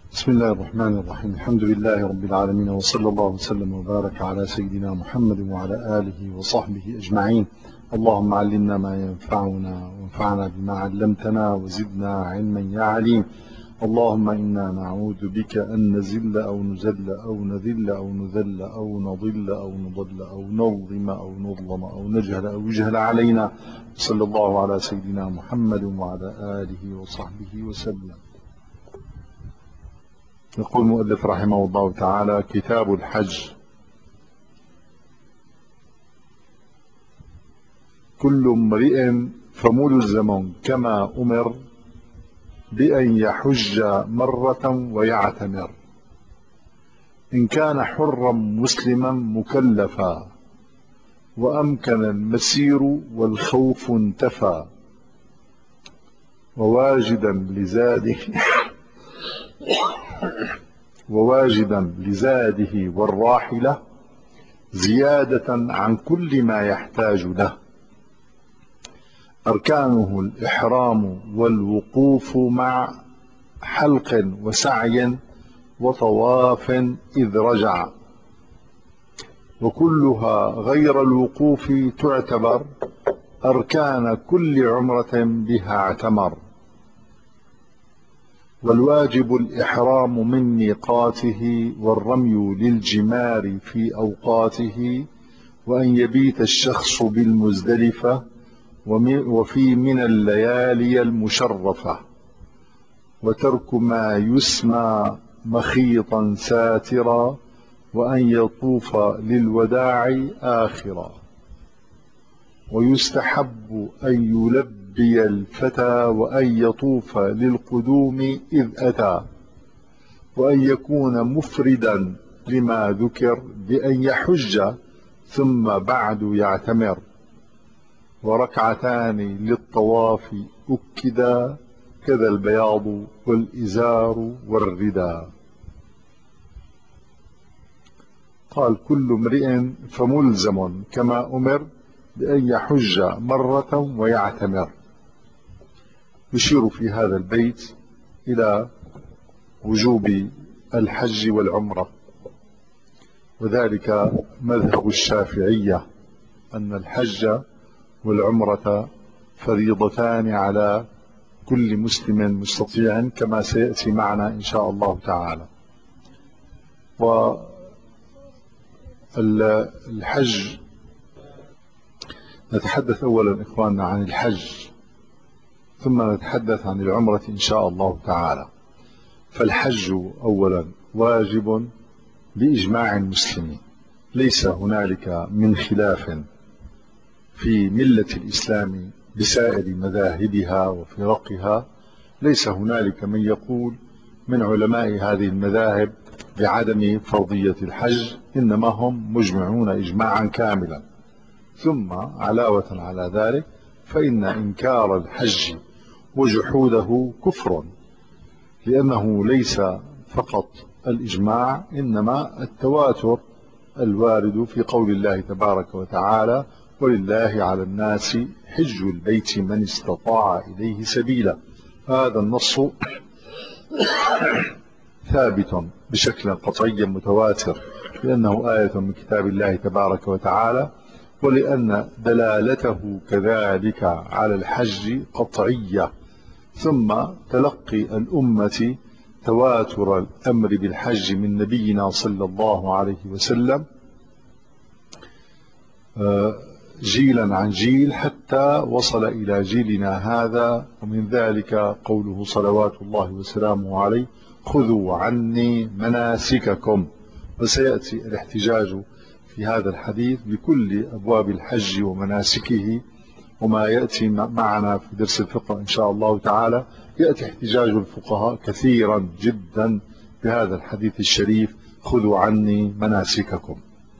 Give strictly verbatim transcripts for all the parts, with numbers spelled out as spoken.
بسم الله الرحمن الرحيم. الحمد لله رب العالمين، وصلى الله وسلم وبارك على سيدنا محمد وعلى آله وصحبه أجمعين. اللهم علمنا ما ينفعنا وانفعنا بما علمتنا وزدنا علما يا عليم. اللهم إنا نعوذ بك أن نزل أو نزل أو نذل أو نذل أو نضل أو نضل أو نظلم أو نظلم أو نجهل أو يجهل علينا. صلى الله على سيدنا محمد وعلى آله وصحبه وسلم. يقول المؤلف رحمه الله تعالى: كتاب الحج. كل امرئ فملزم كما أمر بأن يحج مرة ويعتمر، إن كان حرا مسلما مكلفا وأمكن المسير والخوف انتفى، وواجدا لزاده وواجدا لزاده والراحلة زيادة عن كل ما يحتاج له. أركانه الإحرام والوقوف مع حلق وسعي وطواف إذ رجع، وكلها غير الوقوف تعتبر أركان كل عمرة بها اعتمر. والواجب الإحرام من ميقاته، والرمي للجمار في أوقاته، وأن يبيت الشخص بالمزدلفة وفي من الليالي المشرفة، وترك ما يسمى مخيطا ساترا، وأن يطوف للوداع آخرا. ويستحب أن يلبي الفتى، وأن يطوف للقدوم إذ أتى، وأن يكون مفردا لما ذكر بأن يحج ثم بعد يعتمر. وركعتان للطواف أكدا، كذا البياض والإزار والردى. قال: كل امرئ فملزم كما أمر بأن يحج مرة ويعتمر. يشير في هذا البيت إلى وجوب الحج والعمرة، وذلك مذهب الشافعية أن الحج والعمرة فريضتان على كل مسلم مستطيع، كما سيأتي معنا إن شاء الله تعالى. والحج نتحدث أولا إخواننا عن الحج، ثم نتحدث عن العمرة إن شاء الله تعالى. فالحج أولا واجب بإجماع المسلمين، ليس هنالك من خلاف في ملة الإسلام بسائر مذاهبها وفرقها. ليس هنالك من يقول من علماء هذه المذاهب بعدم فرضية الحج، إنما هم مجمعون إجماعا كاملا. ثم علاوة على ذلك فإن إنكار الحج وجحوده كفر، لأنه ليس فقط الإجماع، إنما التواتر الوارد في قول الله تبارك وتعالى: ولله على الناس حج البيت من استطاع إليه سبيلا. هذا النص ثابت بشكل قطعي متواتر، لأنه آية من كتاب الله تبارك وتعالى، ولأن دلالته كذلك على الحج قطعية. ثم تلقي الأمة تواتر الأمر بالحج من نبينا صلى الله عليه وسلم جيلا عن جيل حتى وصل إلى جيلنا هذا. ومن ذلك قوله صلوات الله وسلامه عليه: خذوا عني مناسككم. وسيأتي الاحتجاج في هذا الحديث بكل أبواب الحج ومناسكه، وما يأتي معنا في درس الفقه إن شاء الله تعالى يأتي احتجاج الفقهاء كثيرا جدا بهذا الحديث الشريف: خذوا عني مناسككم.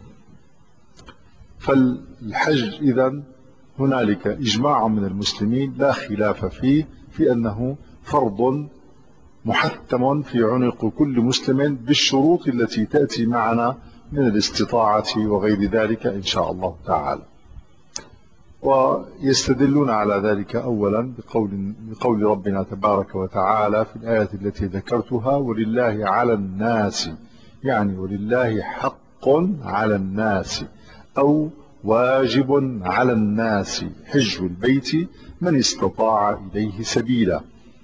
فالحج إذن هنالك إجماع من المسلمين لا خلاف فيه في أنه فرض محتم في عنق كل مسلم بالشروط التي تأتي معنا من الاستطاعة وغير ذلك إن شاء الله تعالى. ويستدلون على ذلك أولا بقول, بقول ربنا تبارك وتعالى في الآية التي ذكرتها: ولله على الناس، يعني ولله حق على الناس أو واجب على الناس حج البيت من استطاع إليه سبيلا.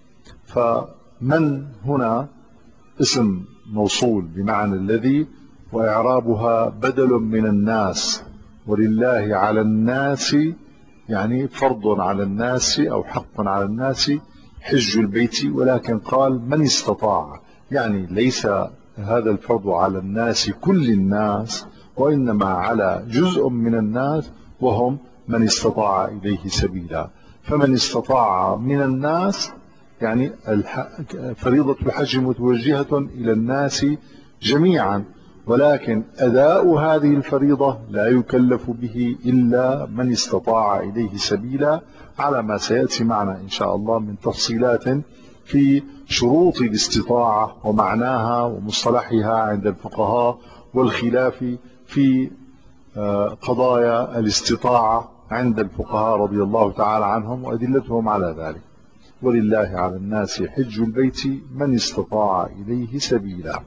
فمن هنا اسم موصول بمعنى الذي، وإعرابها بدل من الناس. ولله على الناس يعني فرض على الناس أو حق على الناس حج البيت، ولكن قال من استطاع، يعني ليس هذا الفرض على الناس كل الناس، وإنما على جزء من الناس وهم من استطاع إليه سبيلا. فمن استطاع من الناس يعني فريضة الحج متوجهة إلى الناس جميعا، ولكن أداء هذه الفريضة لا يكلف به إلا من استطاع إليه سبيلا، على ما سيأتي معنا إن شاء الله من تفصيلات في شروط الاستطاعة ومعناها ومصطلحها عند الفقهاء، والخلاف في قضايا الاستطاعة عند الفقهاء رضي الله تعالى عنهم وأدلتهم على ذلك. ولله على الناس حج البيت من استطاع إليه سبيلا.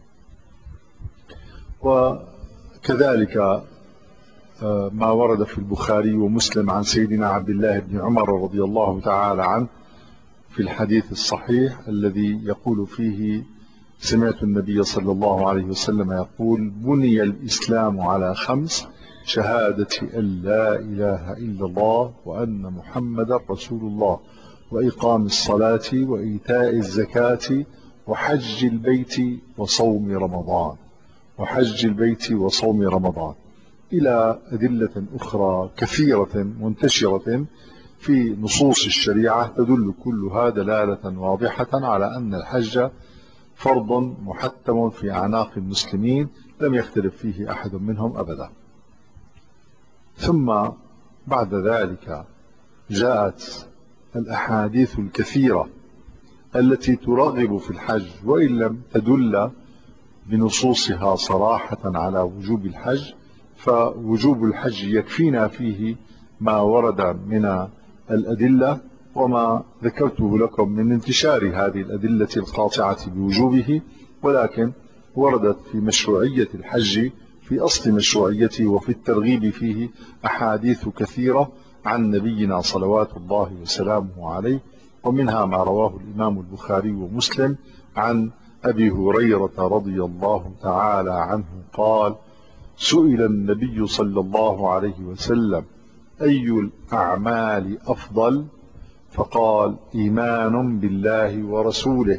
وكذلك ما ورد في البخاري ومسلم عن سيدنا عبد الله بن عمر رضي الله تعالى عنه في الحديث الصحيح الذي يقول فيه: سمعت النبي صلى الله عليه وسلم يقول: بني الإسلام على خمس: شهادة أن لا إله إلا الله وأن محمد رسول الله، وإقام الصلاة وإيتاء الزكاة وحج البيت وصوم رمضان وحج البيت وصوم رمضان إلى أدلة أخرى كثيرة منتشرة في نصوص الشريعة تدل كلها دلالة واضحة على أن الحج فرض محتم في أعناق المسلمين لم يختلف فيه أحد منهم أبدا. ثم بعد ذلك جاءت الأحاديث الكثيرة التي ترغب في الحج، وإن لم تدل بنصوصها صراحة على وجوب الحج، فوجوب الحج يكفينا فيه ما ورد من الأدلة وما ذكرته لكم من انتشار هذه الأدلة القاطعة بوجوبه، ولكن وردت في مشروعية الحج، في أصل مشروعيته وفي الترغيب فيه أحاديث كثيرة عن نبينا صلوات الله وسلامه عليه، ومنها ما رواه الإمام البخاري ومسلم عن أبي هريرة رضي الله تعالى عنه قال: سئل النبي صلى الله عليه وسلم: أي الأعمال أفضل؟ فقال: إيمان بالله ورسوله.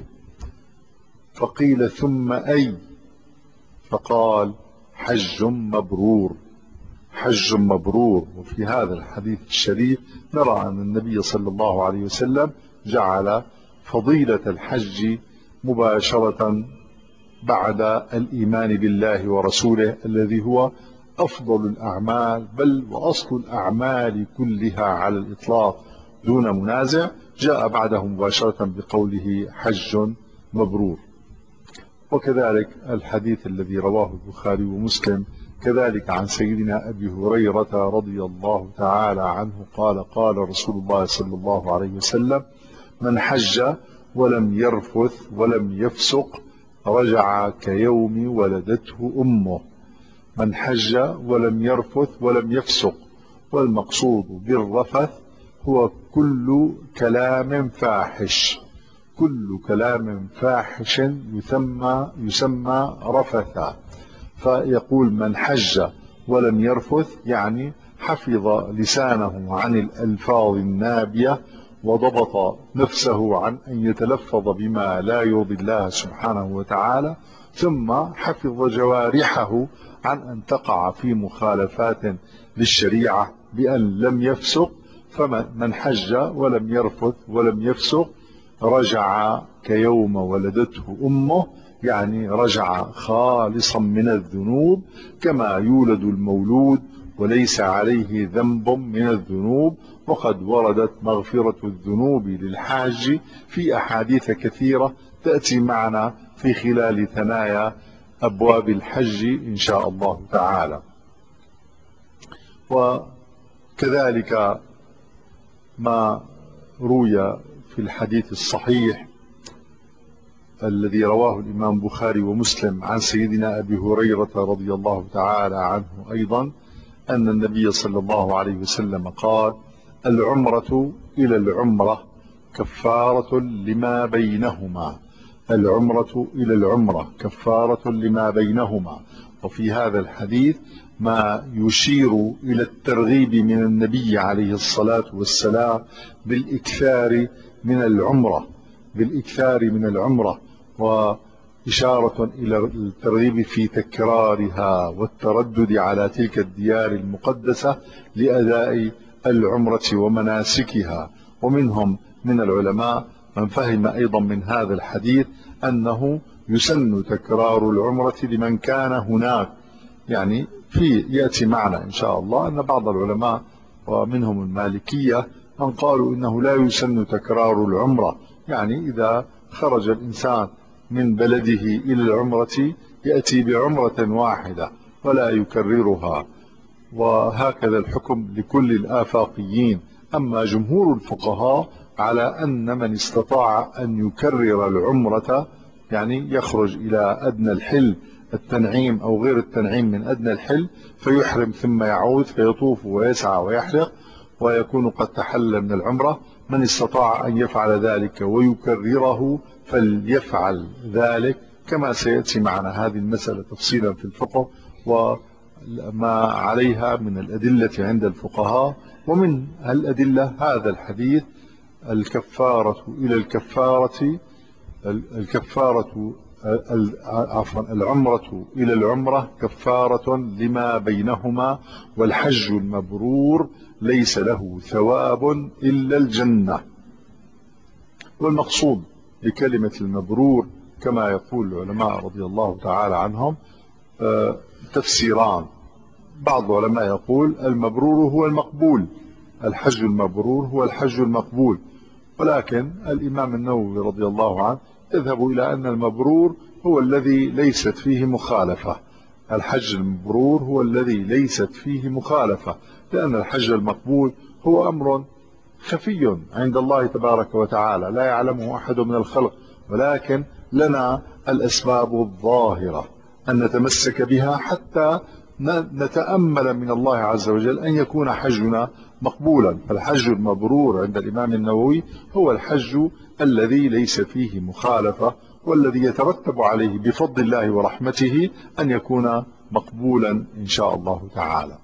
فقيل: ثم أي؟ فقال: حج مبرور. حج مبرور. وفي هذا الحديث الشريف نرى أن النبي صلى الله عليه وسلم جعل فضيلة الحج مباشرة بعد الإيمان بالله ورسوله الذي هو أفضل الأعمال، بل وأصل الأعمال كلها على الإطلاق دون منازع، جاء بعده مباشرة بقوله حج مبرور. وكذلك الحديث الذي رواه البخاري ومسلم كذلك عن سيدنا أبي هريرة رضي الله تعالى عنه قال: قال رسول الله صلى الله عليه وسلم: من حج ولم يرفث ولم يفسق رجع كيوم ولدته أمه. من حج ولم يرفث ولم يفسق، والمقصود بالرفث هو كل كلام فاحش، كل كلام فاحش يسمى, يسمى رفثا. فيقول: من حج ولم يرفث يعني حفظ لسانه عن الألفاظ النابية، وضبط نفسه عن أن يتلفظ بما لا يرضي الله سبحانه وتعالى، ثم حفظ جوارحه عن أن تقع في مخالفات للشريعة بأن لم يفسق. فمن حج ولم يرفث ولم يفسق رجع كيوم ولدته أمه، يعني رجع خالصا من الذنوب كما يولد المولود وليس عليه ذنب من الذنوب. وقد وردت مغفرة الذنوب للحاج في أحاديث كثيرة تأتي معنا في خلال ثنايا أبواب الحج إن شاء الله تعالى. كذلك ما روي في الحديث الصحيح الذي رواه الإمام البخاري ومسلم عن سيدنا أبي هريرة رضي الله تعالى عنه أيضا أن النبي صلى الله عليه وسلم قال: العمرة إلى العمرة كفارة لما بينهما. العمرة إلى العمرة كفارة لما بينهما. وفي هذا الحديث ما يشير إلى الترغيب من النبي عليه الصلاة والسلام بالإكثار من العمرة بالإكثار من العمرة وإشارة إلى الترغيب في تكرارها والتردد على تلك الديار المقدسة لأداء العمرة ومناسكها. ومنهم من العلماء من فهم أيضا من هذا الحديث أنه يسن تكرار العمرة لمن كان هناك. يعني في يأتي معنا إن شاء الله أن بعض العلماء ومنهم المالكية من قالوا إنه لا يسن تكرار العمرة، يعني إذا خرج الإنسان من بلده إلى العمرة يأتي بعمرة واحدة ولا يكررها، وهكذا الحكم لكل الآفاقيين. أما جمهور الفقهاء على أن من استطاع أن يكرر العمرة، يعني يخرج إلى أدنى الحل التنعيم أو غير التنعيم من أدنى الحل فيحرم ثم يعود فيطوف ويسعى ويحلق ويكون قد تحل من العمرة، من استطاع أن يفعل ذلك ويكرره فليفعل ذلك، كما سيأتي معنا هذه المسألة تفصيلا في الفقه وما عليها من الأدلة عند الفقهاء. ومن الأدلة هذا الحديث: الكفارة إلى الكفارة الكفارة عفوا العمرة إلى العمرة كفارة لما بينهما، والحج المبرور ليس له ثواب إلا الجنة. والمقصود بكلمة المبرور كما يقول العلماء رضي الله تعالى عنهم تفسيران. بعض العلماء يقول المبرور هو المقبول، الحج المبرور هو الحج المقبول، ولكن الإمام النووي رضي الله عنه يذهب إلى أن المبرور هو الذي ليست فيه مخالفة. الحج المبرور هو الذي ليست فيه مخالفة، لأن الحج المقبول هو أمر خفي عند الله تبارك وتعالى لا يعلمه أحد من الخلق، ولكن لنا الأسباب الظاهرة أن نتمسك بها حتى نتأمل من الله عز وجل أن يكون حجنا مقبولا. فالحج المبرور عند الإمام النووي هو الحج الذي ليس فيه مخالفة، والذي يترتب عليه بفضل الله ورحمته أن يكون مقبولا إن شاء الله تعالى.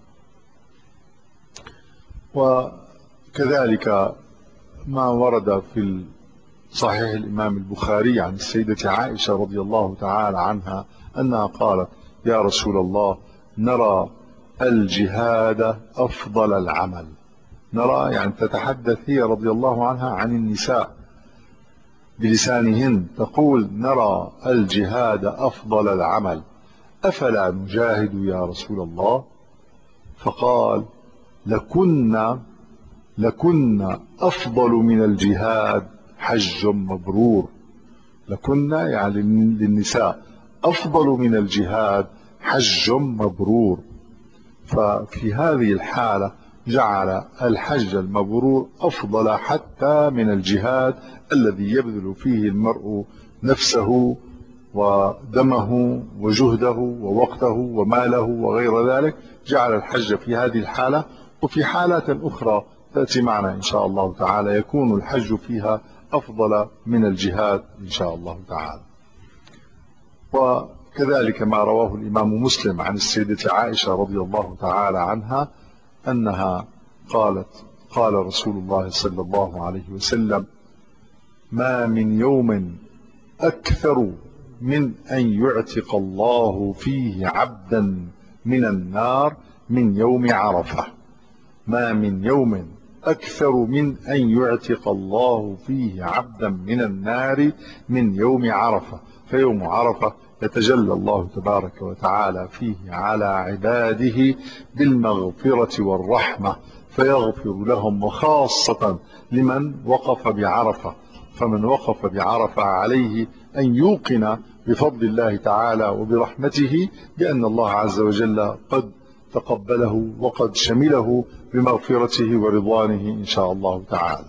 وكذلك ما ورد في صحيح الإمام البخاري عن السيدة عائشة رضي الله تعالى عنها أنها قالت: يا رسول الله، نرى الجهاد أفضل العمل. نرى يعني تتحدث هي رضي الله عنها عن النساء بلسانهن، تقول: نرى الجهاد أفضل العمل، أفلا نجاهد يا رسول الله؟ فقال: لكن لكن أفضل من الجهاد حج مبرور. لكن يعني للنساء أفضل من الجهاد حج مبرور. ففي هذه الحالة جعل الحج المبرور أفضل حتى من الجهاد الذي يبذل فيه المرء نفسه ودمه وجهده ووقته وماله وغير ذلك، جعل الحج في هذه الحالة. وفي حالات أخرى تأتي معنا إن شاء الله تعالى يكون الحج فيها أفضل من الجهاد إن شاء الله تعالى. وكذلك ما رواه الإمام مسلم عن السيدة عائشة رضي الله تعالى عنها أنها قالت: قال رسول الله صلى الله عليه وسلم: ما من يوم أكثر من أن يعتق الله فيه عبدا من النار من يوم عرفة. ما من يوم أكثر من أن يعتق الله فيه عبدا من النار من يوم عرفة. فيوم عرفة يتجلى الله تبارك وتعالى فيه على عباده بالمغفرة والرحمة فيغفر لهم، وخاصة لمن وقف بعرفة. فمن وقف بعرفة عليه أن يوقن بفضل الله تعالى وبرحمته بأن الله عز وجل قد تقبله وقد شمله بمغفرته ورضوانه إن شاء الله تعالى.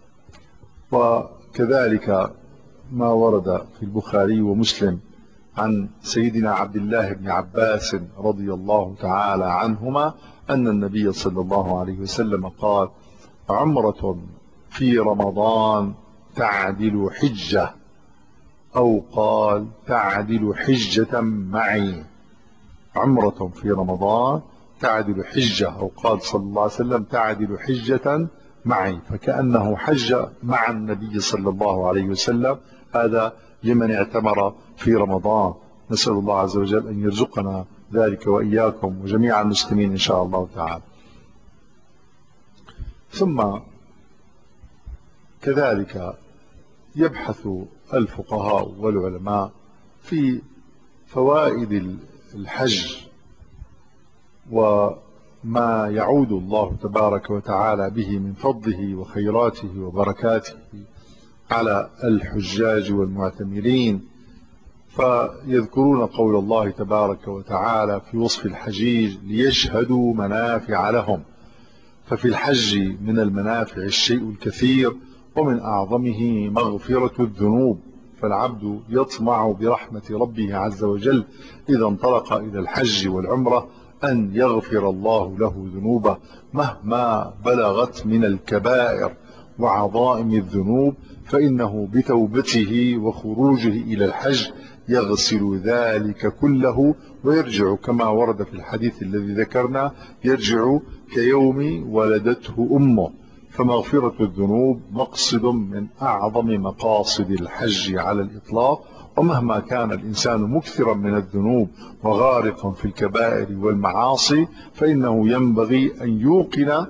وكذلك ما ورد في البخاري ومسلم عن سيدنا عبد الله بن عباس رضي الله تعالى عنهما أن النبي صلى الله عليه وسلم قال: عمرة في رمضان تعدل حجة، أو قال تعدل حجة معي. عمرة في رمضان تعدل حجة، أو قال صلى الله عليه وسلم تعدل حجة معي، فكأنه حج مع النبي صلى الله عليه وسلم. هذا لمن اعتمر في رمضان. نسأل الله عز وجل أن يرزقنا ذلك وإياكم وجميع المسلمين إن شاء الله تعالى. ثم كذلك يبحث الفقهاء والعلماء في فوائد الحج وما يعود الله تبارك وتعالى به من فضله وخيراته وبركاته على الحجاج والمعتمرين، فيذكرون قول الله تبارك وتعالى في وصف الحجيج: ليشهدوا منافع لهم. ففي الحج من المنافع الشيء الكثير، ومن أعظمه مغفرة الذنوب، فالعبد يطمع برحمة ربه عز وجل إذا انطلق إلى الحج والعمرة أن يغفر الله له ذنوبه مهما بلغت من الكبائر وعظائم الذنوب، فإنه بتوبته وخروجه إلى الحج يغسل ذلك كله ويرجع كما ورد في الحديث الذي ذكرنا، يرجع كيوم ولدته أمه. فمغفرة الذنوب مقصد من أعظم مقاصد الحج على الإطلاق، ومهما كان الإنسان مكثرا من الذنوب وغارقا في الكبائر والمعاصي فإنه ينبغي أن يوقن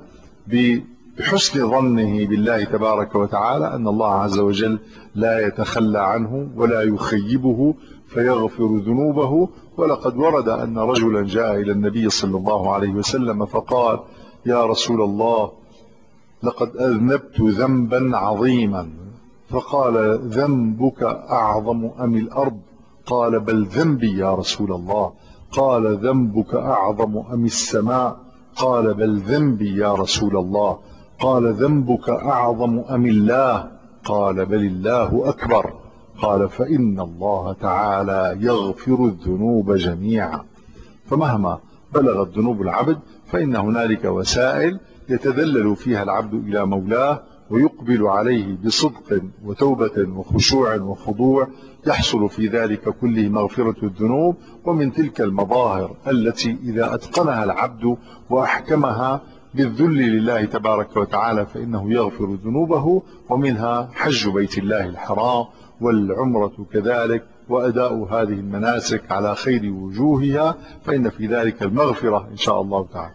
بحسن ظنه بالله تبارك وتعالى أن الله عز وجل لا يتخلى عنه ولا يخيبه فيغفر ذنوبه. ولقد ورد أن رجلا جاء إلى النبي صلى الله عليه وسلم فقال: يا رسول الله، لقد أذنبت ذنبا عظيما. فقال: ذنبك أعظم أم الأرض؟ قال: بل ذنبي يا رسول الله. قال: ذنبك أعظم أم السماء؟ قال: بل ذنبي يا رسول الله. قال: ذنبك أعظم أم الله؟ قال: بل الله أكبر. قال: فإن الله تعالى يغفر الذنوب جميعا. فمهما بلغت ذنوب العبد فإن هنالك وسائل يتذلل فيها العبد إلى مولاه ويقبل عليه بصدق وتوبة وخشوع وخضوع، يحصل في ذلك كله مغفرة الذنوب. ومن تلك المظاهر التي إذا أتقنها العبد وأحكمها بالذل لله تبارك وتعالى فإنه يغفر ذنوبه، ومنها حج بيت الله الحرام والعمرة كذلك، وأداء هذه المناسك على خير وجوهها، فإن في ذلك المغفرة إن شاء الله تعالى.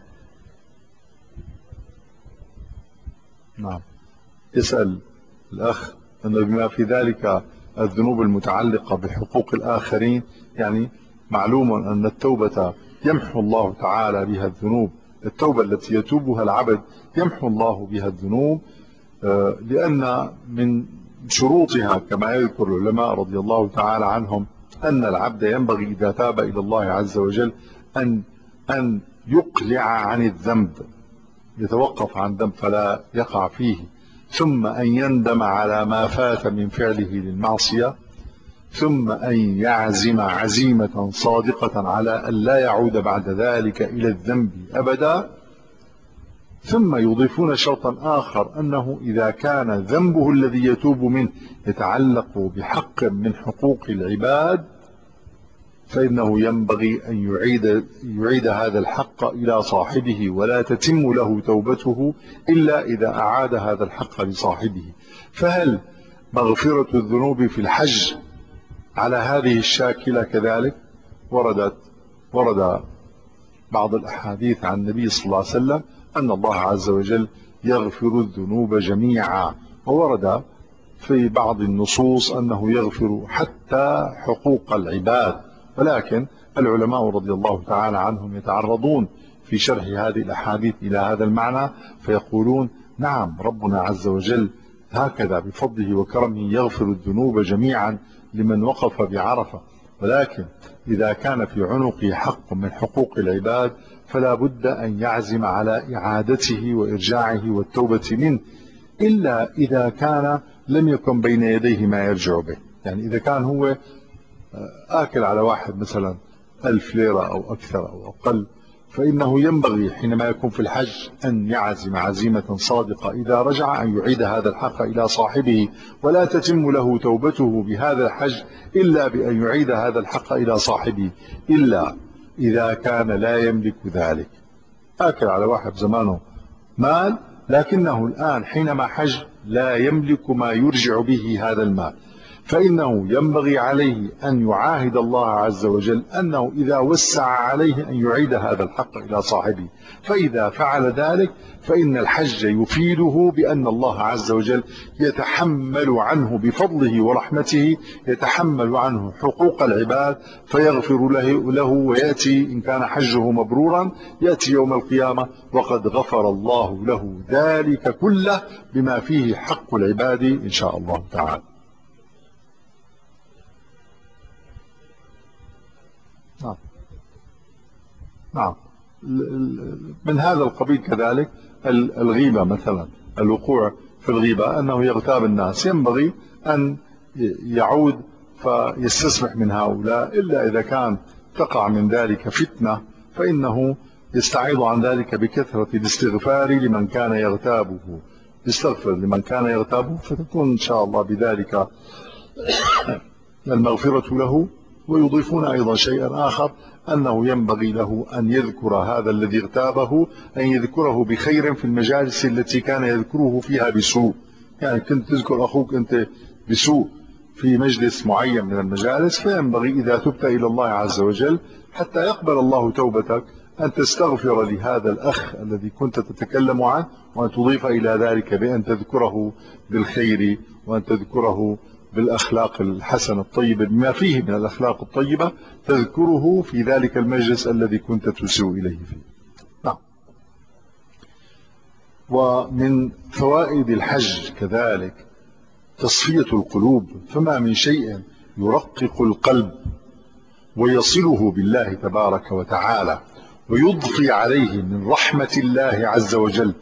نعم. يسأل الأخ أن بما في ذلك الذنوب المتعلقة بحقوق الآخرين، يعني معلوم أن التوبة يمحو الله تعالى بها الذنوب، التوبة التي يتوبها العبد يمحو الله بها الذنوب، لأن من شروطها كما يذكر العلماء رضي الله تعالى عنهم أن العبد ينبغي إذا تاب إلى الله عز وجل أن أن يقلع عن الذنب، يتوقف عن ذنب فلا يقع فيه، ثم أن يندم على ما فات من فعله للمعصية، ثم أن يعزم عزيمة صادقة على أن لا يعود بعد ذلك إلى الذنب أبدا. ثم يضيفون شرطا آخر أنه إذا كان ذنبه الذي يتوب منه يتعلق بحق من حقوق العباد فإنه ينبغي أن يعيد, يعيد هذا الحق إلى صاحبه، ولا تتم له توبته إلا إذا أعاد هذا الحق لصاحبه. فهل مغفرة الذنوب في الحج على هذه الشاكلة كذلك؟ وردت ورد بعض الأحاديث عن النبي صلى الله عليه وسلم أن الله عز وجل يغفر الذنوب جميعا، وورد في بعض النصوص أنه يغفر حتى حقوق العباد، ولكن العلماء رضي الله تعالى عنهم يتعرضون في شرح هذه الأحاديث إلى هذا المعنى فيقولون: نعم، ربنا عز وجل هكذا بفضله وكرمه يغفر الذنوب جميعا لمن وقف بعرفة، ولكن إذا كان في عنقه حق من حقوق العباد فلا بد أن يعزم على إعادته وإرجاعه والتوبة منه، إلا إذا كان لم يكن بين يديه ما يرجع به. يعني إذا كان هو آكل على واحد مثلا ألف ليرة أو أكثر أو أقل، فإنه ينبغي حينما يكون في الحج أن يعزم عزيمة صادقة إذا رجع أن يعيد هذا الحق إلى صاحبه، ولا تتم له توبته بهذا الحج إلا بأن يعيد هذا الحق إلى صاحبه، إلا إذا كان لا يملك ذلك. آكل على واحد زمانه مال، لكنه الآن حينما حج لا يملك ما يرجع به هذا المال، فإنه ينبغي عليه أن يعاهد الله عز وجل أنه إذا وسع عليه أن يعيد هذا الحق إلى صاحبه، فإذا فعل ذلك فإن الحج يفيده بأن الله عز وجل يتحمل عنه بفضله ورحمته، يتحمل عنه حقوق العباد فيغفر له, له ويأتي إن كان حجه مبرورا يأتي يوم القيامة وقد غفر الله له ذلك كله بما فيه حق العباد إن شاء الله تعالى. نعم. نعم. من هذا القبيل كذلك الغيبة مثلا، الوقوع في الغيبة أنه يغتاب الناس، ينبغي أن يعود فيستسمح من هؤلاء، إلا إذا كان تقع من ذلك فتنة فإنه يستعيض عن ذلك بكثرة الاستغفار لمن كان يغتابه، يستغفر لمن كان يغتابه فتكون إن شاء الله بذلك المغفرة له. ويضيفون أيضا شيئا آخر، أنه ينبغي له أن يذكر هذا الذي اغتابه، أن يذكره بخير في المجالس التي كان يذكره فيها بسوء. يعني كنت تذكر أخوك أنت بسوء في مجلس معين من المجالس، فينبغي إذا تبت إلى الله عز وجل حتى يقبل الله توبتك أن تستغفر لهذا الأخ الذي كنت تتكلم عنه، وأن تضيف إلى ذلك بأن تذكره بالخير، وأن تذكره بالأخلاق الحسنة الطيبة بما فيه من الأخلاق الطيبة، تذكره في ذلك المجلس الذي كنت تسيء إليه فيه. نعم. ومن فوائد الحج كذلك تصفية القلوب، فما من شيء يرقق القلب ويصله بالله تبارك وتعالى ويضفي عليه من رحمة الله عز وجل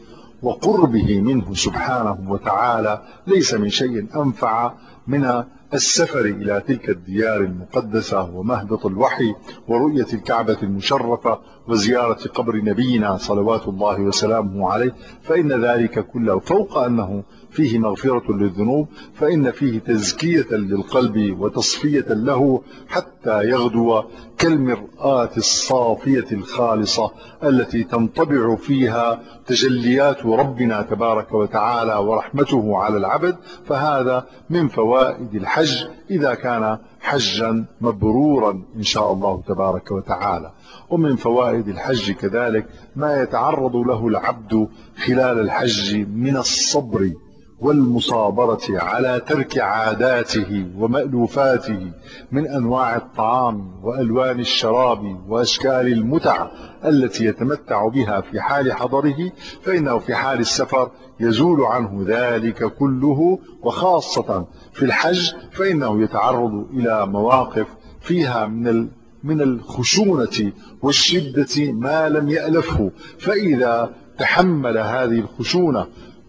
وقربه منه سبحانه وتعالى، ليس من شيء أنفع من السفر إلى تلك الديار المقدسة ومهبط الوحي ورؤية الكعبة المشرفة وزيارة قبر نبينا صلوات الله وسلامه عليه. فإن ذلك كله فوق أنه فيه مغفرة للذنوب، فإن فيه تزكية للقلب وتصفية له حتى يغدو كالمرآة الصافية الخالصة التي تنطبع فيها تجليات ربنا تبارك وتعالى ورحمته على العبد. فهذا من فوائد الحج إذا كان حجا مبرورا إن شاء الله تبارك وتعالى. ومن فوائد الحج كذلك ما يتعرض له العبد خلال الحج من الصبر والمصابرة على ترك عاداته ومألوفاته من أنواع الطعام وألوان الشراب وأشكال المتع التي يتمتع بها في حال حضره، فإنه في حال السفر يزول عنه ذلك كله، وخاصة في الحج فإنه يتعرض إلى مواقف فيها من من الخشونة والشدة ما لم يألفه، فإذا تحمل هذه الخشونة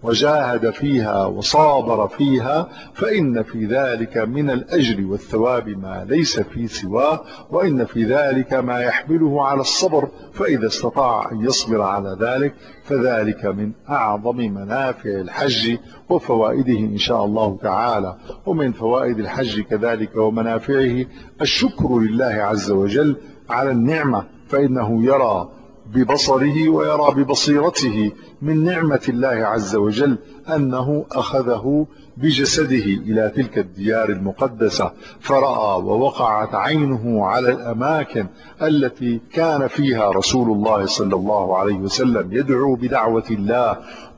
وجاهد فيها وصابر فيها فإن في ذلك من الأجر والثواب ما ليس في سواه، وإن في ذلك ما يحمله على الصبر، فإذا استطاع أن يصبر على ذلك فذلك من أعظم منافع الحج وفوائده إن شاء الله تعالى. ومن فوائد الحج كذلك ومنافعه الشكر لله عز وجل على النعمة، فإنه يرى ببصره ويرى ببصيرته من نعمة الله عز وجل أنه أخذه بجسده إلى تلك الديار المقدسة، فرأى ووقعت عينه على الأماكن التي كان فيها رسول الله صلى الله عليه وسلم يدعو بدعوة الله،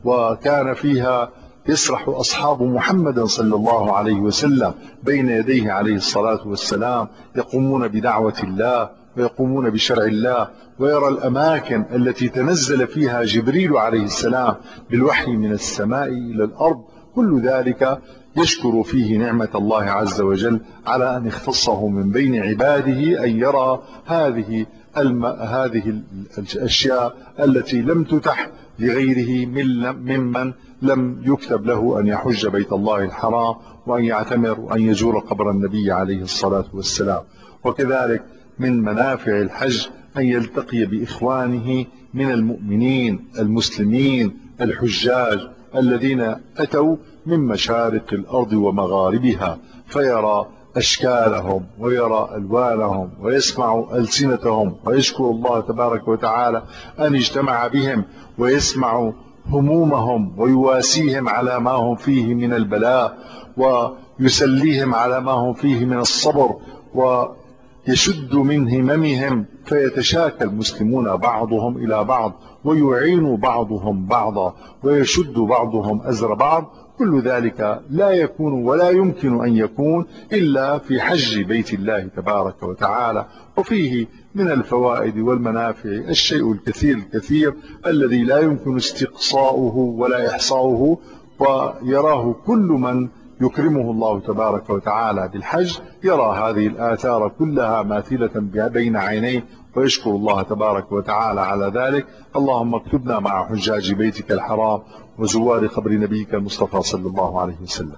وكان فيها يسرح أصحاب محمد صلى الله عليه وسلم بين يديه عليه الصلاة والسلام يقومون بدعوة الله ويقومون بشرع الله، ويرى الأماكن التي تنزل فيها جبريل عليه السلام بالوحي من السماء إلى الأرض. كل ذلك يشكر فيه نعمة الله عز وجل على أن اختصه من بين عباده، أن يرى هذه الم... هذه الأشياء التي لم تتح لغيره ممن لم يكتب له أن يحج بيت الله الحرام وأن يعتمر وأن يزور قبر النبي عليه الصلاة والسلام. وكذلك من منافع الحج أن يلتقي بإخوانه من المؤمنين المسلمين الحجاج الذين أتوا من مشارق الأرض ومغاربها، فيرى أشكالهم ويرى ألوانهم ويسمع ألسنتهم، ويشكر الله تبارك وتعالى أن اجتمع بهم، ويسمع همومهم ويواسيهم على ما هم فيه من البلاء، ويسليهم على ما هم فيه من الصبر، ويشد من هممهم، فيتشاكى المسلمون بعضهم إلى بعض، ويعين بعضهم بعضا، ويشد بعضهم أزر بعض. كل ذلك لا يكون ولا يمكن أن يكون إلا في حج بيت الله تبارك وتعالى. وفيه من الفوائد والمنافع الشيء الكثير الكثير الذي لا يمكن استقصاؤه ولا إحصاؤه، ويراه كل من يكرمه الله تبارك وتعالى بالحج، يرى هذه الآثار كلها ماثلة بين عينيه، ويشكر الله تبارك وتعالى على ذلك. اللهم اكتبنا مع حجاج بيتك الحرام وزوار قبر نبيك المصطفى صلى الله عليه وسلم.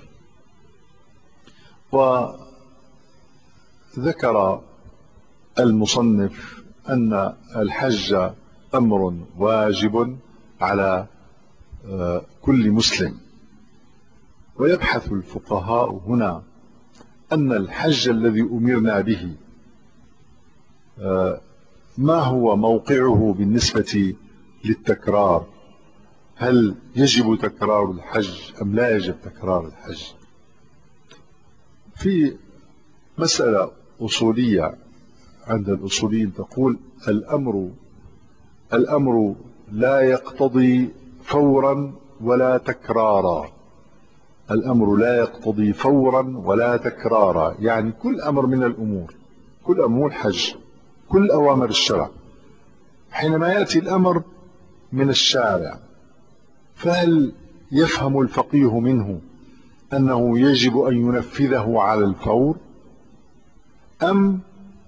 وذكر المصنف أن الحج أمر واجب على كل مسلم، ويبحث الفقهاء هنا أن الحج الذي أمرنا به ما هو موقعه بالنسبة للتكرار؟ هل يجب تكرار الحج أم لا يجب تكرار الحج؟ في مسألة أصولية عند الأصوليين تقول الأمر الأمر لا يقتضي فورا ولا تكرارا. الأمر لا يقتضي فورا ولا تكرارا، يعني كل أمر من الأمور، كل أمور الحج، كل أوامر الشرع، حينما يأتي الأمر من الشارع، فهل يفهم الفقيه منه أنه يجب أن ينفذه على الفور أم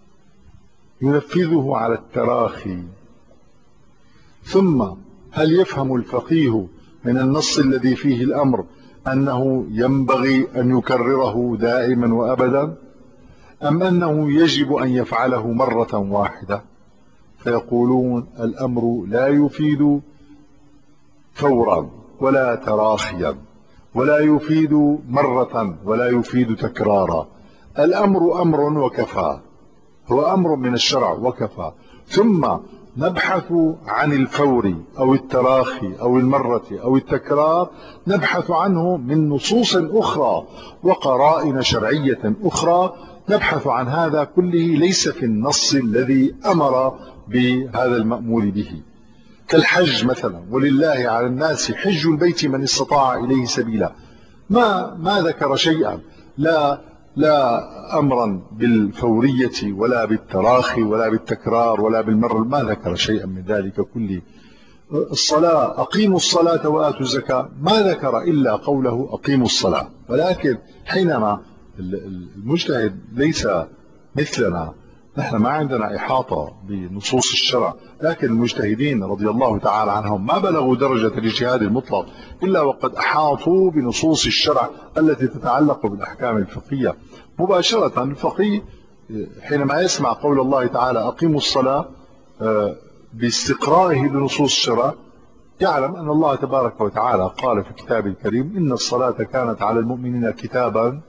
ينفذه على التراخي؟ ثم هل يفهم الفقيه من النص الذي فيه الأمر أنه ينبغي أن يكرره دائما وأبدا، أم أنه يجب أن يفعله مرة واحدة؟ فيقولون الأمر لا يفيد فورا ولا تراخيا، ولا يفيد مرة ولا يفيد تكرارا. الأمر أمر وكفى، هو أمر من الشرع وكفى. ثم نبحث عن الفور أو التراخي أو المرة أو التكرار، نبحث عنه من نصوص أخرى وقرائن شرعية أخرى، نبحث عن هذا كله ليس في النص الذي أمر بهذا المأمور به. كالحج مثلا، ولله على الناس حج البيت من استطاع إليه سبيلا، ما ما ذكر شيئا، لا لا أمرا بالفورية ولا بالتراخي ولا بالتكرار ولا بالمر، ما ذكر شيئا من ذلك كله. الصلاة أقيموا الصلاة وآتوا الزكاة، ما ذكر إلا قوله أقيموا الصلاة. ولكن حينما المجتهد ليس مثلنا، نحن ما عندنا إحاطة بنصوص الشرع، لكن المجتهدين رضي الله تعالى عنهم ما بلغوا درجة الاجتهاد المطلق إلا وقد أحاطوا بنصوص الشرع التي تتعلق بالأحكام الفقهية مباشرة. الفقيه حينما يسمع قول الله تعالى أقيموا الصلاة باستقرائه لنصوص الشرع، يعلم أن الله تبارك وتعالى قال في كتابه الكريم إن الصلاة كانت على المؤمنين كتابا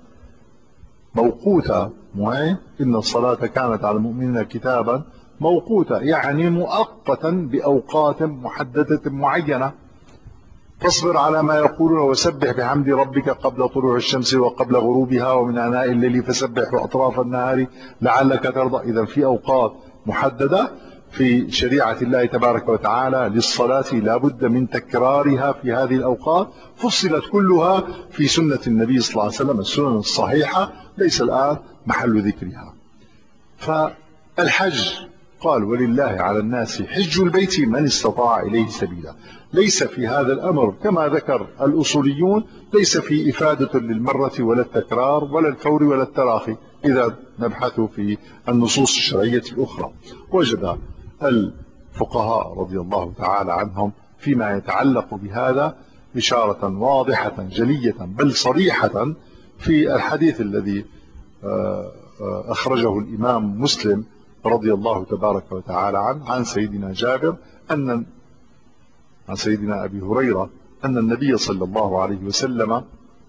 موقوتا. معي إن الصلاة كانت على المؤمنين كتابا موقوتا، يعني مؤقتا بأوقات محددة معينة. فاصبر على ما يقولون وسبح بحمد ربك قبل طلوع الشمس وقبل غروبها ومن آناء الليل فسبح وأطراف النهار لعلك ترضى. إذا في أوقات محددة في شريعة الله تبارك وتعالى للصلاة لا بد من تكرارها في هذه الأوقات، فصلت كلها في سنة النبي صلى الله عليه وسلم، السنن الصحيحة ليس الآن محل ذكرها. فالحج قال ولله على الناس حج البيت من استطاع إليه سبيلا. ليس في هذا الأمر كما ذكر الأصوليون ليس في إفادة للمرة ولا التكرار ولا الفور ولا التراخي. إذا نبحث في النصوص الشرعية الأخرى وجد الفقهاء رضي الله تعالى عنهم فيما يتعلق بهذا إشارة واضحة جلية بل صريحة في الحديث الذي أخرجه الإمام مسلم رضي الله تبارك وتعالى عنه عن سيدنا جابر أن عن سيدنا أبي هريرة أن النبي صلى الله عليه وسلم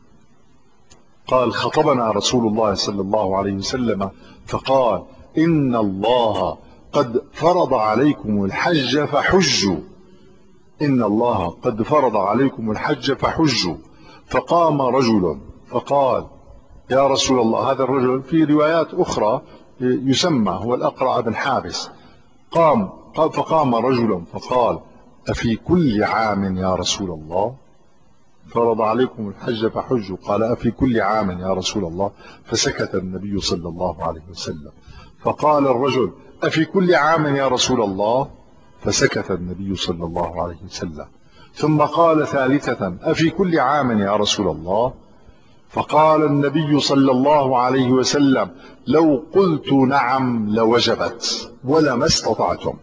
قال خطبنا رسول الله صلى الله عليه وسلم فقال إن الله قد فرض عليكم الحج فحجوا إن الله قد فرض عليكم الحج فحجوا. فقام رجل فقال يا رسول الله، هذا الرجل في روايات أخرى يسمى هو الأقرع بن حابس، قام فقام رجل فقال أفي كل عام يا رسول الله؟ فرض عليكم الحج فحجوا. قال أفي كل عام يا رسول الله؟ فسكت النبي صلى الله عليه وسلم. فقال الرجل أفي كل عام يا رسول الله؟ فسكت النبي صلى الله عليه وسلم. ثم قال ثالثة أفي كل عام يا رسول الله؟ فقال النبي صلى الله عليه وسلم لو قلت نعم لوجبت ولما استطعتم.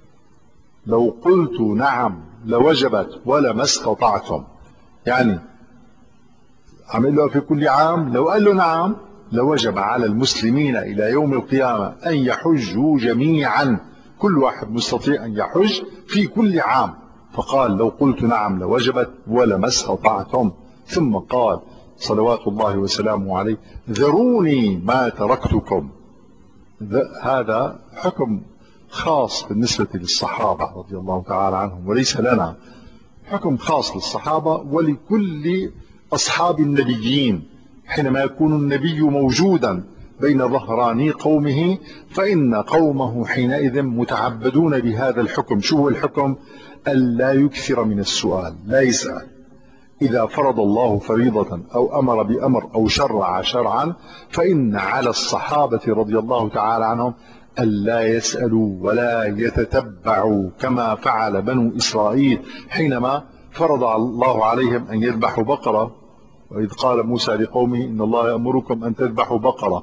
لو قلت نعم لوجبت ولما استطعتم، يعني عمل له في كل عام، لو قال له نعم لوجب على المسلمين إلى يوم القيامة أن يحجوا جميعا، كل واحد مستطيع أن يحج في كل عام. فقال لو قلت نعم لوجبت ولما استطعتم. ثم قال صلوات الله وسلامه عليه ذروني ما تركتكم. هذا حكم خاص بالنسبة للصحابة رضي الله تعالى عنهم وليس لنا، حكم خاص للصحابة ولكل أصحاب النبيين. حينما يكون النبي موجودا بين ظهراني قومه فإن قومه حينئذ متعبدون بهذا الحكم. شو هو الحكم؟ ألا يكثر من السؤال، لا يسأل. إذا فرض الله فريضة أو أمر بأمر أو شرع شرعا فإن على الصحابة رضي الله تعالى عنهم ألا يسألوا ولا يتتبعوا كما فعل بنو إسرائيل حينما فرض الله عليهم أن يذبحوا بقرة. وإذ قال موسى لقومه إن الله يأمركم أن تذبحوا بقرة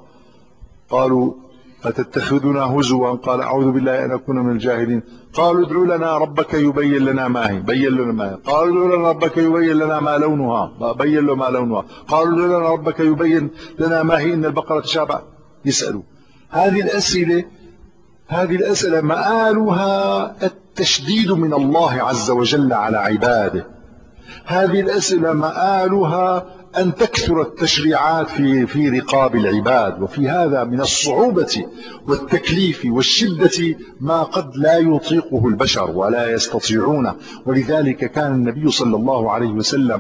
قالوا أتتخذنا هزوا؟ قال أعوذ بالله أن أكون من الجاهلين. قالوا ادع لنا ربك يبين لنا ما هي، بين لنا ما هي. قالوا ادع لنا ربك يبين لنا ما لونها، بين له ما لونها. قالوا ادع لنا ربك يبين لنا ما هي إن البقرة تشابه. يسألوا هذه الأسئلة، هذه الأسئلة مآلها التشديد من الله عز وجل على عباده. هذه الأسئلة مآلها أن تكثر التشريعات في في رقاب العباد، وفي هذا من الصعوبة والتكليف والشدة ما قد لا يطيقه البشر ولا يستطيعونه. ولذلك كان النبي صلى الله عليه وسلم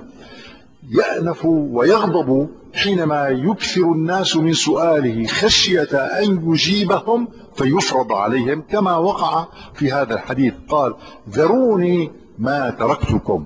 يأنف ويغضب حينما يكثر الناس من سؤاله خشية أن يجيبهم فيفرض عليهم، كما وقع في هذا الحديث. قال ذروني ما تركتكم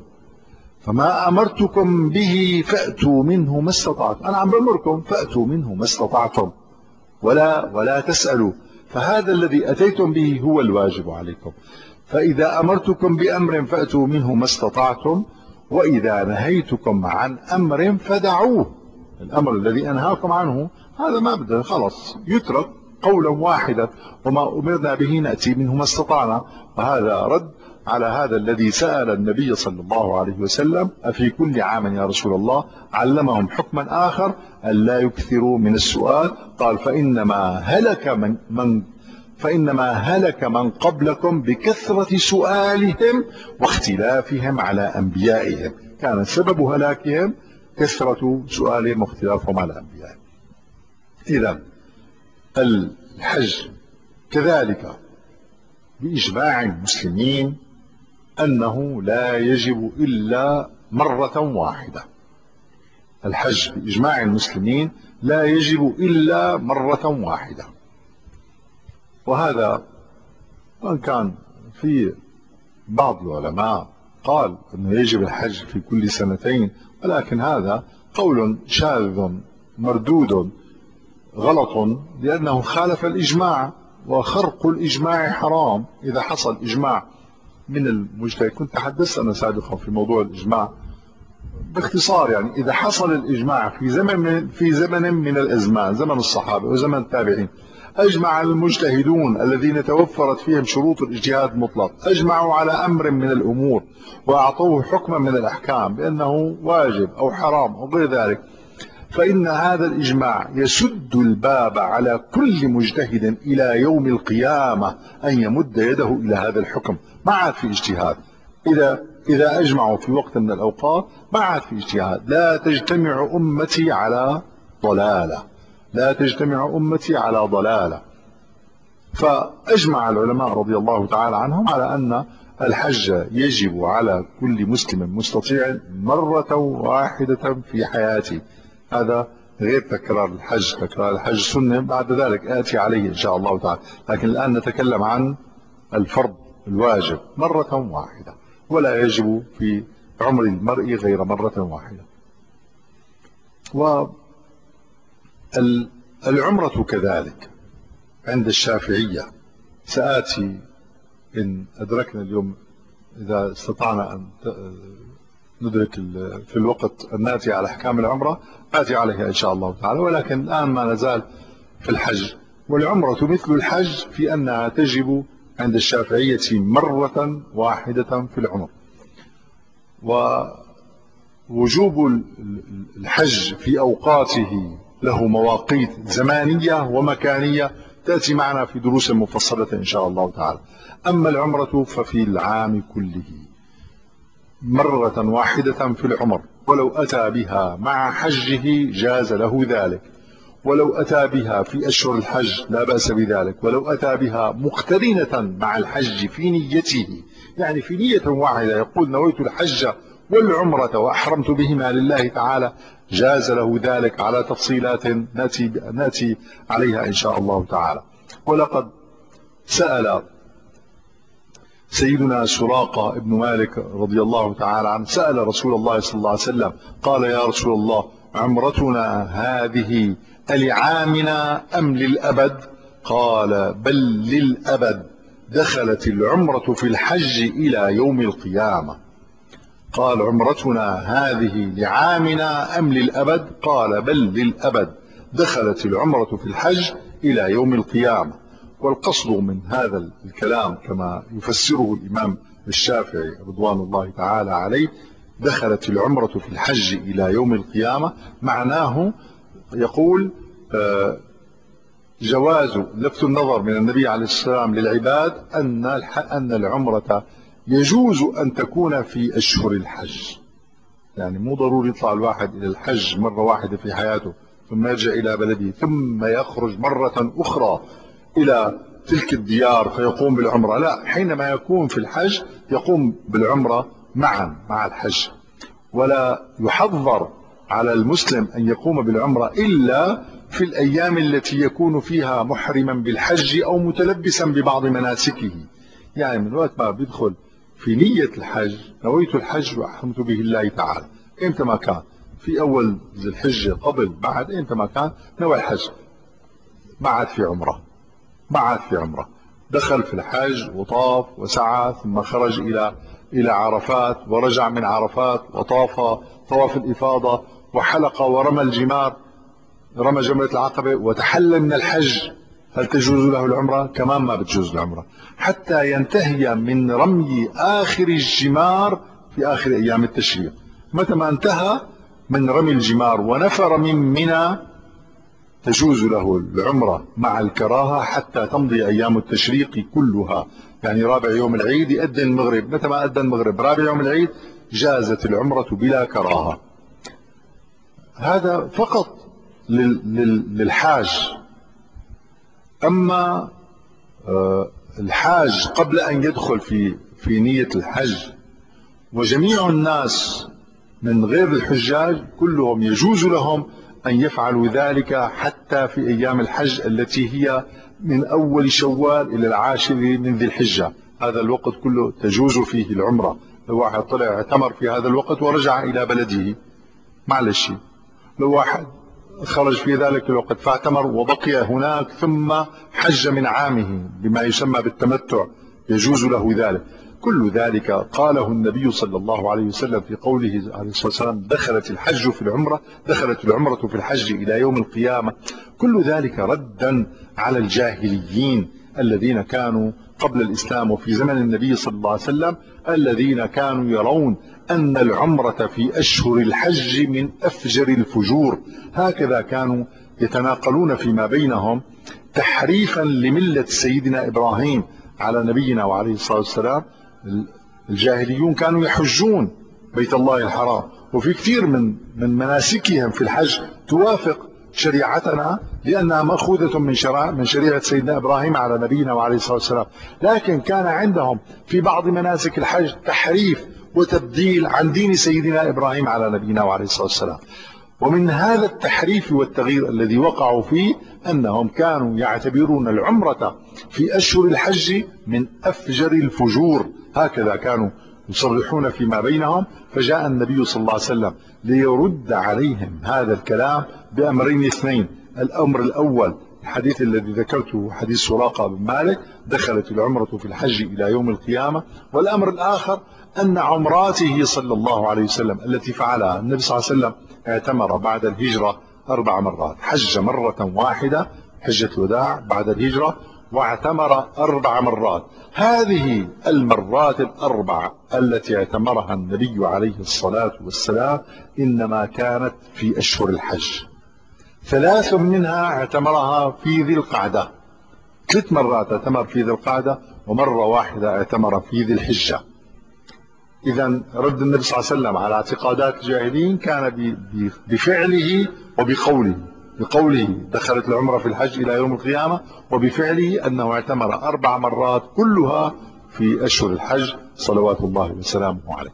فما أمرتكم به فأتوا منه ما استطعتم. أنا عم بأمركم فأتوا منه ما استطعتم ولا ولا تسألوا، فهذا الذي أتيتم به هو الواجب عليكم. فإذا أمرتكم بأمر فأتوا منه ما استطعتم وإذا نهيتكم عن أمر فدعوه. الأمر الذي أنهاكم عنه هذا ما بده خلص يترك قولا واحدا، وما أمرنا به نأتي منه ما استطعنا. وهذا رد على هذا الذي سأل النبي صلى الله عليه وسلم أفي كل عام يا رسول الله؟ علمهم حكما آخر ألا يكثروا من السؤال. قال فإنما هلك من, من فإنما هلك من قبلكم بكثرة سؤالهم واختلافهم على أنبيائهم. كان سبب هلاكهم كثرة سؤالهم واختلافهم على أنبيائهم. إذن الحج كذلك بإجماع المسلمين أنه لا يجب إلا مرة واحدة. الحج بإجماع المسلمين لا يجب إلا مرة واحدة. وهذا وإن كان في بعض العلماء قال أنه يجب الحج في كل سنتين، ولكن هذا قول شاذ مردود غلط لأنه خالف الإجماع. وخرق الإجماع حرام. إذا حصل إجماع من المجتهد، كنت تحدثت أنا سابقا في موضوع الإجماع باختصار، يعني إذا حصل الإجماع في زمن من في زمن من الأزمان، زمن الصحابة وزمن التابعين، أجمع المجتهدون الذين توفرت فيهم شروط الاجتهاد المطلق، أجمعوا على أمر من الأمور وأعطوه حكما من الأحكام بأنه واجب أو حرام أو غير ذلك، فإن هذا الإجماع يسد الباب على كل مجتهد إلى يوم القيامة أن يمد يده إلى هذا الحكم. ما عاد في اجتهاد. إذا إذا أجمعوا في وقت من الأوقات ما عاد في اجتهاد. لا تجتمع أمتي على ضلالة، لا تجتمع أمتي على ضلالة. فأجمع العلماء رضي الله تعالى عنهم على أن الحج يجب على كل مسلم مستطيع مرة واحدة في حياته. هذا غير تكرار الحج. تكرار الحج سنة، بعد ذلك آتي عليه إن شاء الله تعالى، لكن الآن نتكلم عن الفرض الواجب مرة واحدة، ولا يجب في عمر المرء غير مرة واحدة. والعمرة كذلك عند الشافعية. سآتي إن أدركنا اليوم، إذا استطعنا أن ندرك في الوقت الناتي على أحكام العمرة آتي عليها إن شاء الله تعالى، ولكن الآن ما نزال في الحج. والعمرة مثل الحج في أنها تجب عند الشافعية مرة واحدة في العمر. ووجوب الحج في أوقاته له مواقيت زمانية ومكانية تأتي معنا في دروس مفصلة إن شاء الله تعالى. أما العمرة ففي العام كله مرة واحدة في العمر، ولو أتى بها مع حجه جاز له ذلك، ولو أتى بها في أشهر الحج لا بأس بذلك، ولو أتى بها مقترنة مع الحج في نيته، يعني في نية واحدة يقول نويت الحج والعمرة وأحرمت بهما لله تعالى، جاز له ذلك على تفصيلات ناتي, ناتي عليها إن شاء الله تعالى. ولقد سأل سيدنا سراقة ابن مالك رضي الله تعالى عنه، سأل رسول الله صلى الله عليه وسلم قال يا رسول الله عمرتنا هذه ألعامنا أم للأبد؟ قال بل للأبد، دخلت العمرة في الحج إلى يوم القيامة. قال عمرتنا هذه لعامنا أم للأبد؟ قال بل للأبد، دخلت العمرة في الحج إلى يوم القيامة. والقصد من هذا الكلام كما يفسره الإمام الشافعي رضوان الله تعالى عليه، دخلت العمرة في الحج إلى يوم القيامة، معناه يقول جواز لفت النظر من النبي عليه السلام للعباد أن أن العمرة يجوز أن تكون في أشهر الحج. يعني مو ضروري يطلع الواحد إلى الحج مرة واحدة في حياته ثم يرجع إلى بلده ثم يخرج مرة أخرى إلى تلك الديار فيقوم بالعمرة، لا، حينما يكون في الحج يقوم بالعمرة معا مع الحج. ولا يحظر على المسلم أن يقوم بالعمرة إلا في الأيام التي يكون فيها محرما بالحج أو متلبسا ببعض مناسكه. يعني من وقت ما بيدخل في نية الحج، نويت الحج وأحرمت به الله تعالى، إمتى ما كان في أول ذي الحجة قبل بعد إمتى ما كان نوى الحج، ما عاد في عمرة، ما عاد في عمرة، دخل في الحج وطاف وسعى ثم خرج إلى إلى عرفات ورجع من عرفات وطاف طواف الإفاضة وحلق ورمى الجمار، رمى جمرة العقبة وتحلل من الحج. هل تجوز له العمرة؟ كمان ما بتجوز العمرة حتى ينتهي من رمي آخر الجمار في آخر أيام التشريق. متى ما انتهى من رمي الجمار ونفر من منى تجوز له العمرة مع الكراهة حتى تمضي أيام التشريق كلها. يعني رابع يوم العيد يأذن المغرب، متى ما أذن المغرب رابع يوم العيد جازت العمرة بلا كراهة. هذا فقط للحاج. أما الحاج قبل أن يدخل في في نية الحج، وجميع الناس من غير الحجاج كلهم يجوز لهم أن يفعلوا ذلك حتى في أيام الحج التي هي من أول شوال إلى العاشر من ذي الحجة. هذا الوقت كله تجوز فيه العمرة. لو واحد طلع اعتمر في هذا الوقت ورجع إلى بلده معلش، لو واحد خرج في ذلك الوقت فاعتمر وبقي هناك، ثم حج من عامه بما يسمى بالتمتع، يجوز له ذلك. كل ذلك قاله النبي صلى الله عليه وسلم في قوله عليه الصلاة والسلام: دخلت الحج في العمرة، دخلت العمرة في الحج إلى يوم القيامة. كل ذلك ردا على الجاهليين الذين كانوا قبل الإسلام وفي زمن النبي صلى الله عليه وسلم، الذين كانوا يرون أن العمرة في أشهر الحج من أفجر الفجور. هكذا كانوا يتناقلون فيما بينهم تحريفا لملة سيدنا إبراهيم على نبينا وعليه الصلاة والسلام. الجاهليون كانوا يحجون بيت الله الحرام، وفي كثير من من مناسكهم في الحج توافق شريعتنا لأنها مأخوذة من شريعة من شريعة سيدنا إبراهيم على نبينا وعليه الصلاة والسلام، لكن كان عندهم في بعض مناسك الحج تحريف وتبديل عن دين سيدنا إبراهيم على نبينا وعليه الصلاة والسلام. ومن هذا التحريف والتغيير الذي وقعوا فيه أنهم كانوا يعتبرون العمرة في أشهر الحج من أفجر الفجور، هكذا كانوا يصرحون فيما بينهم. فجاء النبي صلى الله عليه وسلم ليرد عليهم هذا الكلام بأمرين اثنين. الأمر الأول الحديث الذي ذكرته، حديث سراقة بن مالك: دخلت العمرة في الحج إلى يوم القيامة. والأمر الآخر أن عمراته صلى الله عليه وسلم التي فعلها النبي صلى الله عليه وسلم اعتمر بعد الهجرة أربع مرات، حج مرة واحدة حجة الوداع بعد الهجرة، واعتمر أربع مرات. هذه المرات الأربع التي اعتمرها النبي عليه الصلاة والسلام إنما كانت في أشهر الحج. ثلاث منها اعتمرها في ذي القعدة، ثلاث مرات اعتمر في ذي القعدة، ومرة واحدة اعتمر في ذي الحجة. إذا رد النبي صلى الله عليه وسلم على اعتقادات الجاهلين كان بفعله وبقوله. بقوله دخلت العمرة في الحج إلى يوم القيامة، وبفعله أنه اعتمر أربع مرات كلها في أشهر الحج صلوات الله وسلامه عليه.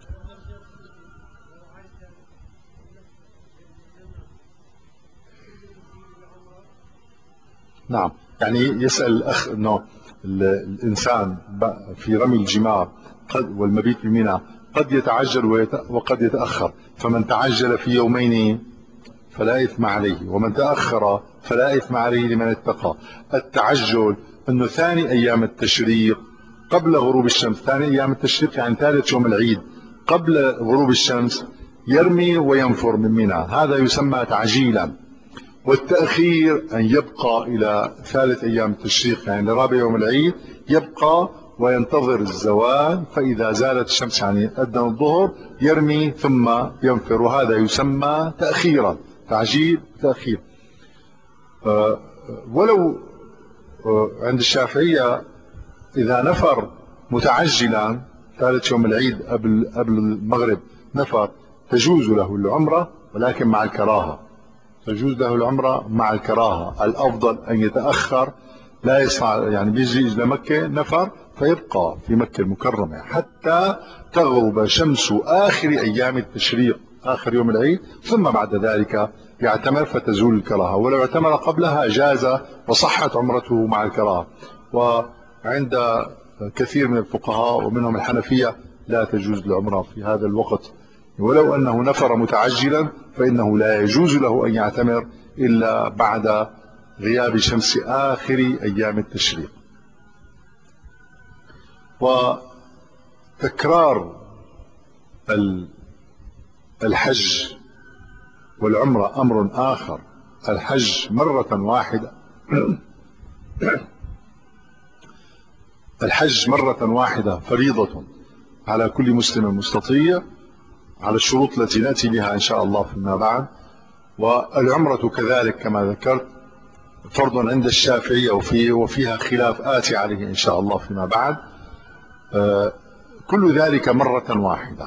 نعم، يعني يسأل الأخ أنه الإنسان في رمي الجمار قد والمبيت بمنى قد يتعجل وقد يتأخر، فمن تعجل في يومين فلا إثم عليه، ومن تأخر فلا إثم عليه لمن اتقى. التعجل أنه ثاني أيام التشريق قبل غروب الشمس، ثاني أيام التشريق يعني ثالث يوم العيد قبل غروب الشمس يرمي وينفر من منى، هذا يسمى تعجيلا. والتأخير أن يبقى إلى ثالث أيام التشريق يعني لرابع يوم العيد، يبقى وينتظر الزوال، فإذا زالت الشمس يعني أذن الظهر يرمي ثم ينفر، وهذا يسمى تأخيرا، تعجيل تأخير. أه ولو أه عند الشافعية إذا نفر متعجلا ثالث يوم العيد قبل قبل المغرب نفر، تجوز له العمرة ولكن مع الكراهة، تجوز له العمرة مع الكراهة. الأفضل أن يتأخر، لا يصنع يعني بيجي إلى مكة نفر فيبقى في مكة المكرمة حتى تغرب شمس آخر أيام التشريق آخر يوم العيد، ثم بعد ذلك يعتمر فتزول الكراهة. ولو اعتمر قبلها جاز وصحت عمرته مع الكراهة. وعند كثير من الفقهاء ومنهم الحنفية لا تجوز العمرة في هذا الوقت، ولو أنه نفر متعجلا فإنه لا يجوز له أن يعتمر إلا بعد غياب شمس آخر أيام التشريق. وتكرار الحج والعمرة أمر آخر. الحج مرة واحدة الحج مرة واحدة فريضة على كل مسلم مستطيع على الشروط التي نأتي بها إن شاء الله فيما بعد. والعمرة كذلك كما ذكرت فرض عند الشافعية وفي وفيها خلاف آتي عليه إن شاء الله فيما بعد. آه كل ذلك مرة واحدة.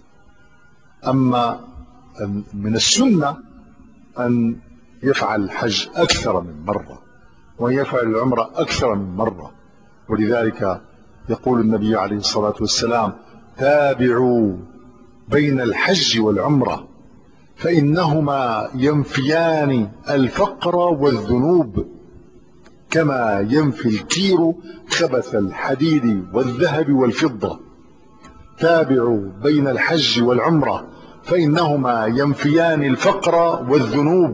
أما من السنة أن يفعل الحج أكثر من مرة وأن يفعل العمرة أكثر من مرة، ولذلك يقول النبي عليه الصلاة والسلام: تابعوا بين الحج والعمرة فإنهما ينفيان الفقر والذنوب كما ينفي الكير خبث الحديد والذهب والفضة. تابعوا بين الحج والعمرة فإنهما ينفيان الفقر والذنوب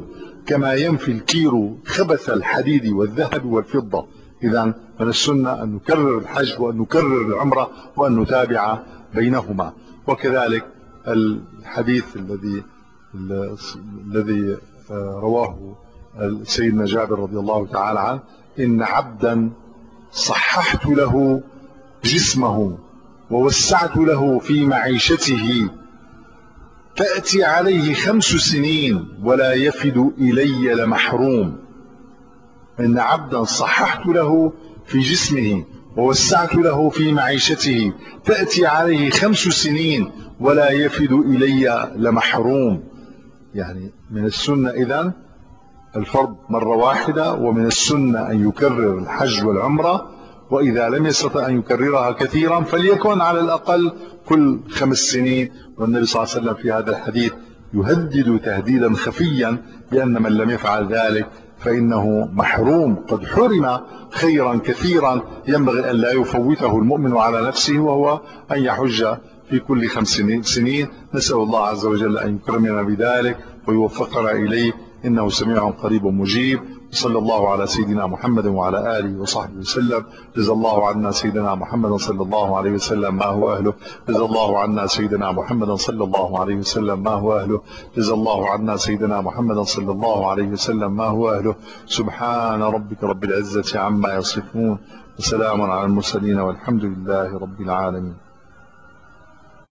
كما ينفي الكير خبث الحديد والذهب والفضة. إذا من السنة أن نكرر الحج وأن نكرر العمرة وأن نتابع بينهما. وكذلك الحديث الذي الذي رواه سيدنا جابر رضي الله تعالى عنه: إن عبدا صححت له جسمه ووسعت له في معيشته تأتي عليه خمس سنين ولا يفد إلي لمحروم. إن عبدا صححت له في جسمه ووسعت له في معيشته تأتي عليه خمس سنين ولا يفد إلي لمحروم. يعني من السنة إذن الفرض مرة واحدة، ومن السنة أن يكرر الحج والعمرة، وإذا لم يستطع أن يكررها كثيرا فليكن على الأقل كل خمس سنين. والنبي صلى الله عليه وسلم في هذا الحديث يهدد تهديدا خفيا بأن من لم يفعل ذلك فإنه محروم، قد حرم خيرا كثيرا ينبغي أن لا يفوته المؤمن على نفسه، وهو أن يحج في كل خمس سنين. نسأل الله عز وجل أن يكرمنا بذلك ويوفقنا إليه، إنه سميع قريب مجيب. صلى الله على سيدنا محمد وعلى آله وصحبه وسلم. جزا الله عنا سيدنا محمد صلى الله عليه وسلم ما هو أهله. جزا الله عنا سيدنا محمد صلى الله عليه وسلم ما هو أهله. جزا الله عنا سيدنا محمد صلى الله عليه وسلم ما هو أهله. سبحان ربك رب العزة عما يصفون، وسلام على المرسلين، والحمد لله رب العالمين.